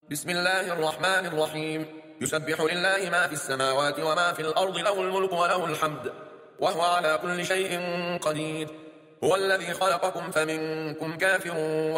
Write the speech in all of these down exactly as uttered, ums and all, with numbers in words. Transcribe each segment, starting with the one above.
بسم الله الرحمن الرحيم. يسبح لله ما في السماوات وما في الأرض، له الملك وله الحمد وهو على كل شيء قدير. هو الذي خلقكم فمنكم كافر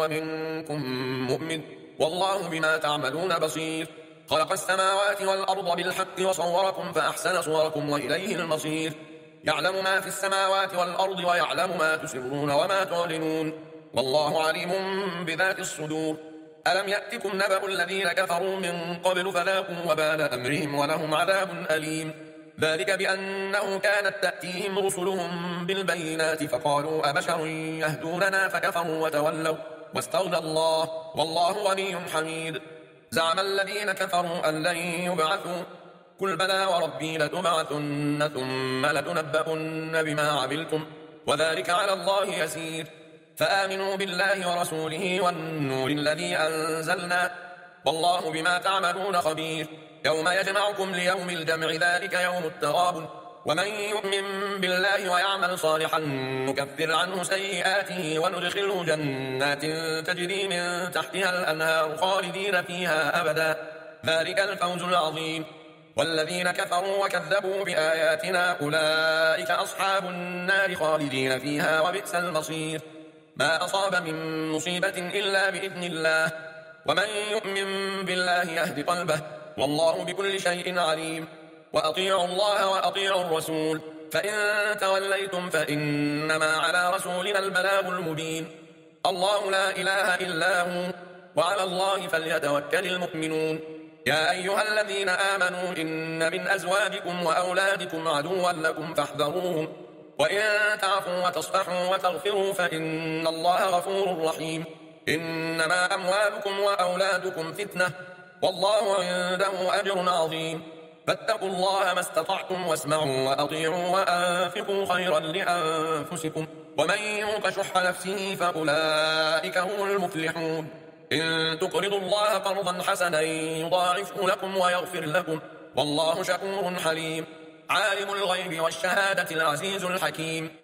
ومنكم مؤمن، والله بما تعملون بصير. خلق السماوات والأرض بالحق وصوركم فأحسن صوركم وإليه المصير. يعلم ما في السماوات والأرض ويعلم ما تسرون وما تعلنون، والله عليم بذات الصدور. ألم يأتكم نبأ الذين كفروا من قبل فذاقوا وبال أمرهم ولهم عذاب أليم. ذلك بأنه كانت تأتيهم رسلهم بالبينات فقالوا أبشر يهدوننا فكفروا وتولوا واستغنى الله والله غني حميد. زعم الذين كفروا أن لن يبعثوا، قل بلى وربي لتبعثن ثم لتنبؤن بما عملتم وذلك على الله يسير. فآمنوا بالله ورسوله والنور الذي أنزلنا، والله بما تعملون خبير. يوم يجمعكم ليوم الجمع ذلك يوم التغابن، ومن يؤمن بالله ويعمل صالحا نكفر عنه سيئاته وندخله جنات تجري من تحتها الأنهار خالدين فيها أبدا، ذلك الفوز العظيم. والذين كفروا وكذبوا بآياتنا أولئك أصحاب النار خالدين فيها وبئس المصير. ما أصاب من مصيبة إلا بإذن الله، ومن يؤمن بالله يهد قلبه، والله بكل شيء عليم. وأطيعوا الله وأطيعوا الرسول، فإن توليتم فإنما على رسولنا البلاغ المبين. الله لا إله إلا هو، وعلى الله فليتوكل المؤمنون. يا أيها الذين آمنوا إن من أزواجكم وأولادكم عدوا لكم فاحذروهم، وإن تعفوا وتصفحوا وتغفروا فإن الله غفور رحيم. إنما أموالكم وأولادكم فتنة، والله عنده أجر عظيم. فاتقوا الله ما استطعتم واسمعوا وأطيعوا وأنفقوا خيرا لأنفسكم، ومن يوق شح نفسه فأولئك هم المفلحون. إن تقرضوا الله قرضا حسنا يضاعفه لكم ويغفر لكم، والله شكور حليم. عالم الغيب والشهادة العزيز الحكيم.